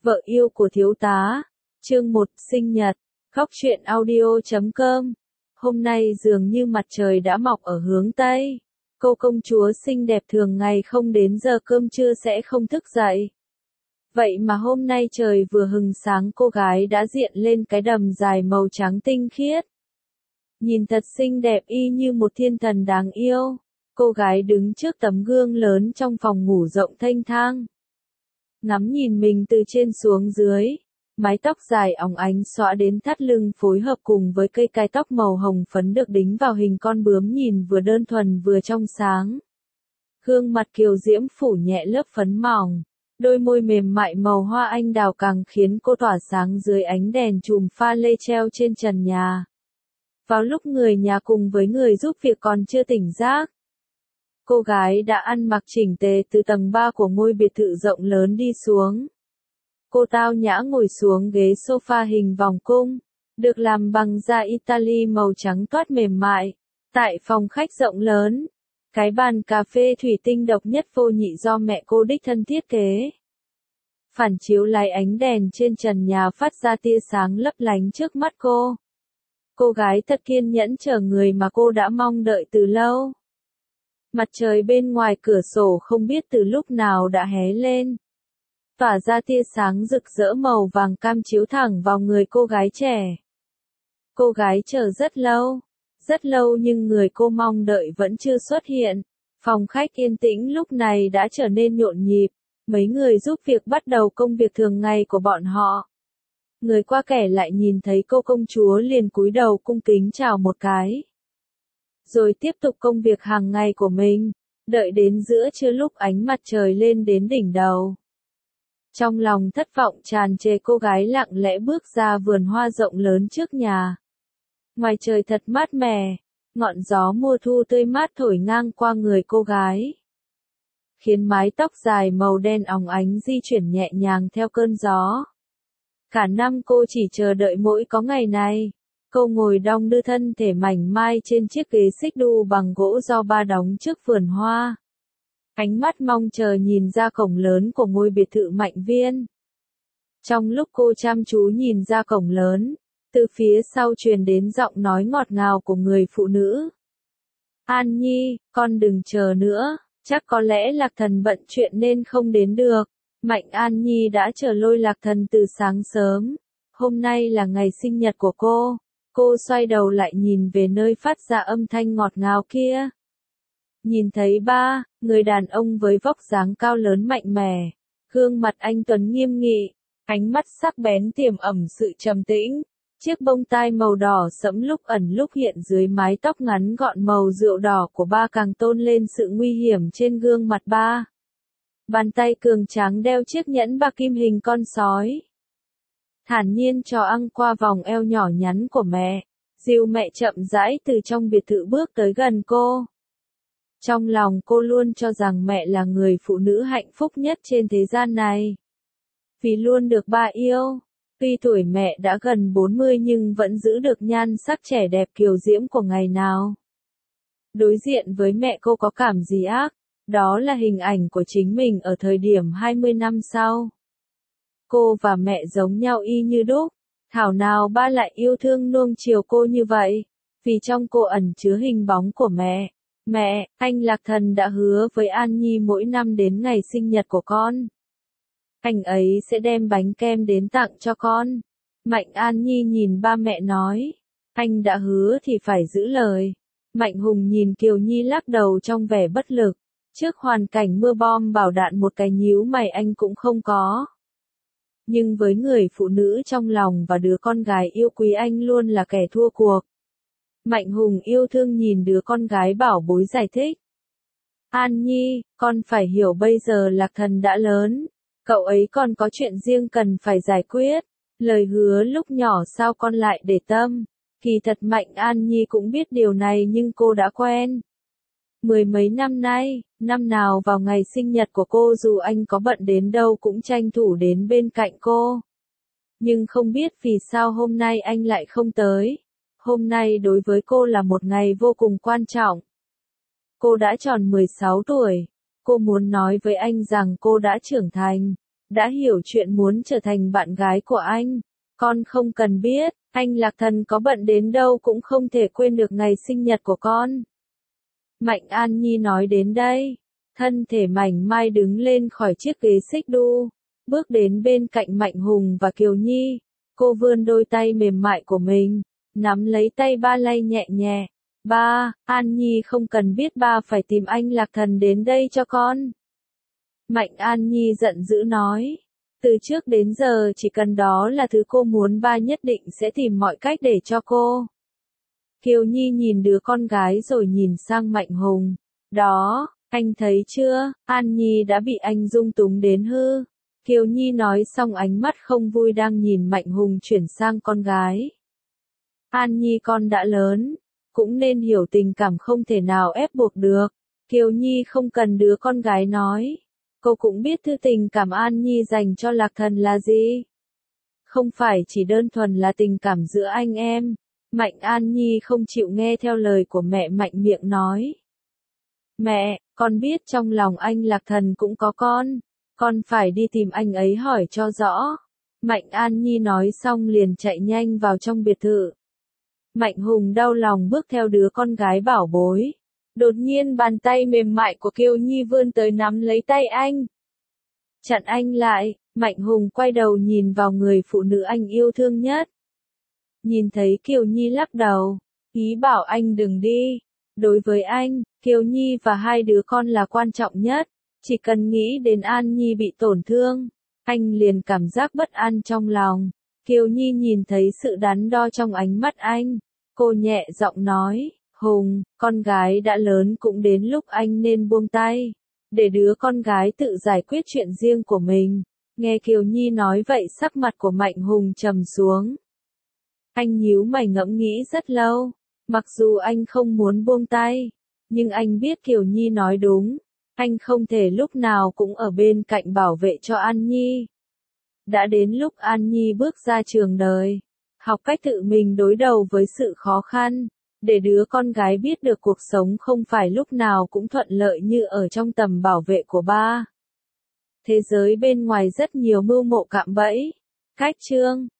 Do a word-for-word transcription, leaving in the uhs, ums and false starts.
Vợ yêu của thiếu tá. Chương một, sinh nhật. Khóc chuyện audio chấm com. Hôm nay dường như mặt trời đã mọc ở hướng Tây. Cô công chúa xinh đẹp thường ngày không đến giờ cơm trưa sẽ không thức dậy. Vậy mà hôm nay trời vừa hừng sáng cô gái đã diện lên cái đầm dài màu trắng tinh khiết. Nhìn thật xinh đẹp y như một thiên thần đáng yêu. Cô gái đứng trước tấm gương lớn trong phòng ngủ rộng thênh thang. Ngắm nhìn mình từ trên xuống dưới, mái tóc dài óng ánh xõa đến thắt lưng phối hợp cùng với cây cài tóc màu hồng phấn được đính vào hình con bướm nhìn vừa đơn thuần vừa trong sáng. Gương mặt kiều diễm phủ nhẹ lớp phấn mỏng, đôi môi mềm mại màu hoa anh đào càng khiến cô tỏa sáng dưới ánh đèn chùm pha lê treo trên trần nhà. Vào lúc người nhà cùng với người giúp việc còn chưa tỉnh giấc, cô gái đã ăn mặc chỉnh tề từ tầng ba của ngôi biệt thự rộng lớn đi xuống. Cô tao nhã ngồi xuống ghế sofa hình vòng cung, được làm bằng da Italy màu trắng toát mềm mại. Tại phòng khách rộng lớn, cái bàn cà phê thủy tinh độc nhất vô nhị do mẹ cô đích thân thiết kế. Phản chiếu lại ánh đèn trên trần nhà phát ra tia sáng lấp lánh trước mắt cô. Cô gái thật kiên nhẫn chờ người mà cô đã mong đợi từ lâu. Mặt trời bên ngoài cửa sổ không biết từ lúc nào đã hé lên, tỏa ra tia sáng rực rỡ màu vàng cam chiếu thẳng vào người cô gái trẻ. Cô gái chờ rất lâu, rất lâu nhưng người cô mong đợi vẫn chưa xuất hiện. Phòng khách yên tĩnh lúc này đã trở nên nhộn nhịp, mấy người giúp việc bắt đầu công việc thường ngày của bọn họ. Người qua kẻ lại nhìn thấy cô công chúa liền cúi đầu cung kính chào một cái. Rồi tiếp tục công việc hàng ngày của mình, đợi đến giữa trưa lúc ánh mặt trời lên đến đỉnh đầu. Trong lòng thất vọng tràn trề cô gái lặng lẽ bước ra vườn hoa rộng lớn trước nhà. Ngoài trời thật mát mẻ, ngọn gió mùa thu tươi mát thổi ngang qua người cô gái, khiến mái tóc dài màu đen óng ánh di chuyển nhẹ nhàng theo cơn gió. Cả năm cô chỉ chờ đợi mỗi có ngày này. Cô ngồi đong đưa thân thể mảnh mai trên chiếc ghế xích đu bằng gỗ do ba đóng trước vườn hoa. Ánh mắt mong chờ nhìn ra cổng lớn của ngôi biệt thự Mạnh Viên. Trong lúc cô chăm chú nhìn ra cổng lớn, từ phía sau truyền đến giọng nói ngọt ngào của người phụ nữ. An Nhi, con đừng chờ nữa, chắc có lẽ Lạc Thần bận chuyện nên không đến được. Mạnh An Nhi đã chờ lôi Lạc Thần từ sáng sớm. Hôm nay là ngày sinh nhật của cô. Cô xoay đầu lại nhìn về nơi phát ra âm thanh ngọt ngào kia. Nhìn thấy ba, người đàn ông với vóc dáng cao lớn mạnh mẽ, gương mặt anh tuấn nghiêm nghị, ánh mắt sắc bén tiềm ẩn sự trầm tĩnh. Chiếc bông tai màu đỏ sẫm lúc ẩn lúc hiện dưới mái tóc ngắn gọn màu rượu đỏ của ba càng tôn lên sự nguy hiểm trên gương mặt ba. Bàn tay cường tráng đeo chiếc nhẫn bạc kim hình con sói, thản nhiên trò ăn qua vòng eo nhỏ nhắn của mẹ, dìu mẹ chậm rãi từ trong biệt thự bước tới gần cô. Trong lòng cô luôn cho rằng mẹ là người phụ nữ hạnh phúc nhất trên thế gian này, vì luôn được ba yêu. Tuy tuổi mẹ đã gần bốn mươi nhưng vẫn giữ được nhan sắc trẻ đẹp kiều diễm của ngày nào. Đối diện với mẹ cô có cảm gì ác, đó là hình ảnh của chính mình ở thời điểm hai mươi năm sau. Cô và mẹ giống nhau y như đúc, thảo nào ba lại yêu thương nuông chiều cô như vậy, vì trong cô ẩn chứa hình bóng của mẹ. Mẹ, anh Lạc Thần đã hứa với An Nhi mỗi năm đến ngày sinh nhật của con, anh ấy sẽ đem bánh kem đến tặng cho con. Mạnh An Nhi nhìn ba mẹ nói, anh đã hứa thì phải giữ lời. Mạnh Hùng nhìn Kiều Nhi lắc đầu trong vẻ bất lực, trước hoàn cảnh mưa bom bảo đạn một cái nhíu mày anh cũng không có. Nhưng với người phụ nữ trong lòng và đứa con gái yêu quý anh luôn là kẻ thua cuộc. Mạnh Hùng yêu thương nhìn đứa con gái bảo bối giải thích. An Nhi, con phải hiểu bây giờ Lạc Thần đã lớn, cậu ấy còn có chuyện riêng cần phải giải quyết. Lời hứa lúc nhỏ sao con lại để tâm. Kỳ thật Mạnh An Nhi cũng biết điều này nhưng cô đã quen. Mười mấy năm nay, năm nào vào ngày sinh nhật của cô dù anh có bận đến đâu cũng tranh thủ đến bên cạnh cô. Nhưng không biết vì sao hôm nay anh lại không tới. Hôm nay đối với cô là một ngày vô cùng quan trọng. Cô đã tròn mười sáu tuổi. Cô muốn nói với anh rằng cô đã trưởng thành. đã hiểu chuyện muốn trở thành bạn gái của anh. Con không cần biết, anh Lạc Thần có bận đến đâu cũng không thể quên được ngày sinh nhật của con. Mạnh An Nhi nói đến đây, thân thể mảnh mai đứng lên khỏi chiếc ghế xích đu, bước đến bên cạnh Mạnh Hùng và Kiều Nhi. Cô vươn đôi tay mềm mại của mình, nắm lấy tay ba lay nhẹ nhẹ. Ba, An Nhi không cần biết ba phải tìm anh Lạc Thần đến đây cho con. Mạnh An Nhi giận dữ nói. Từ trước đến giờ chỉ cần đó là thứ cô muốn ba nhất định sẽ tìm mọi cách để cho cô. Kiều Nhi nhìn đứa con gái rồi nhìn sang Mạnh Hùng. Đó, anh thấy chưa, An Nhi đã bị anh dung túng đến hư. Kiều Nhi nói xong ánh mắt không vui đang nhìn Mạnh Hùng chuyển sang con gái. An Nhi con đã lớn, cũng nên hiểu tình cảm không thể nào ép buộc được. Kiều Nhi không cần đứa con gái nói. Cô cũng biết thứ tình cảm An Nhi dành cho Lạc Thần là gì. Không phải chỉ đơn thuần là tình cảm giữa anh em. Mạnh An Nhi không chịu nghe theo lời của mẹ mạnh miệng nói. Mẹ, con biết trong lòng anh Lạc Thần cũng có con. Con phải đi tìm anh ấy hỏi cho rõ. Mạnh An Nhi nói xong liền chạy nhanh vào trong biệt thự. Mạnh Hùng đau lòng bước theo đứa con gái bảo bối. Đột nhiên bàn tay mềm mại của Kiều Nhi vươn tới nắm lấy tay anh. Chặn anh lại, Mạnh Hùng quay đầu nhìn vào người phụ nữ anh yêu thương nhất. Nhìn thấy Kiều Nhi lắc đầu, ý bảo anh đừng đi. Đối với anh, Kiều Nhi và hai đứa con là quan trọng nhất. Chỉ cần nghĩ đến An Nhi bị tổn thương, anh liền cảm giác bất an trong lòng. Kiều Nhi nhìn thấy sự đắn đo trong ánh mắt anh. Cô nhẹ giọng nói, Hùng, con gái đã lớn cũng đến lúc anh nên buông tay. Để đứa con gái tự giải quyết chuyện riêng của mình. Nghe Kiều Nhi nói vậy sắc mặt của Mạnh Hùng trầm xuống. Anh nhíu mày ngẫm nghĩ rất lâu. Mặc dù anh không muốn buông tay, nhưng anh biết Kiều Nhi nói đúng. Anh không thể lúc nào cũng ở bên cạnh bảo vệ cho An Nhi. Đã đến lúc An Nhi bước ra trường đời, học cách tự mình đối đầu với sự khó khăn, để đứa con gái biết được cuộc sống không phải lúc nào cũng thuận lợi như ở trong tầm bảo vệ của ba. Thế giới bên ngoài rất nhiều mưu mộ cạm bẫy. Cách chương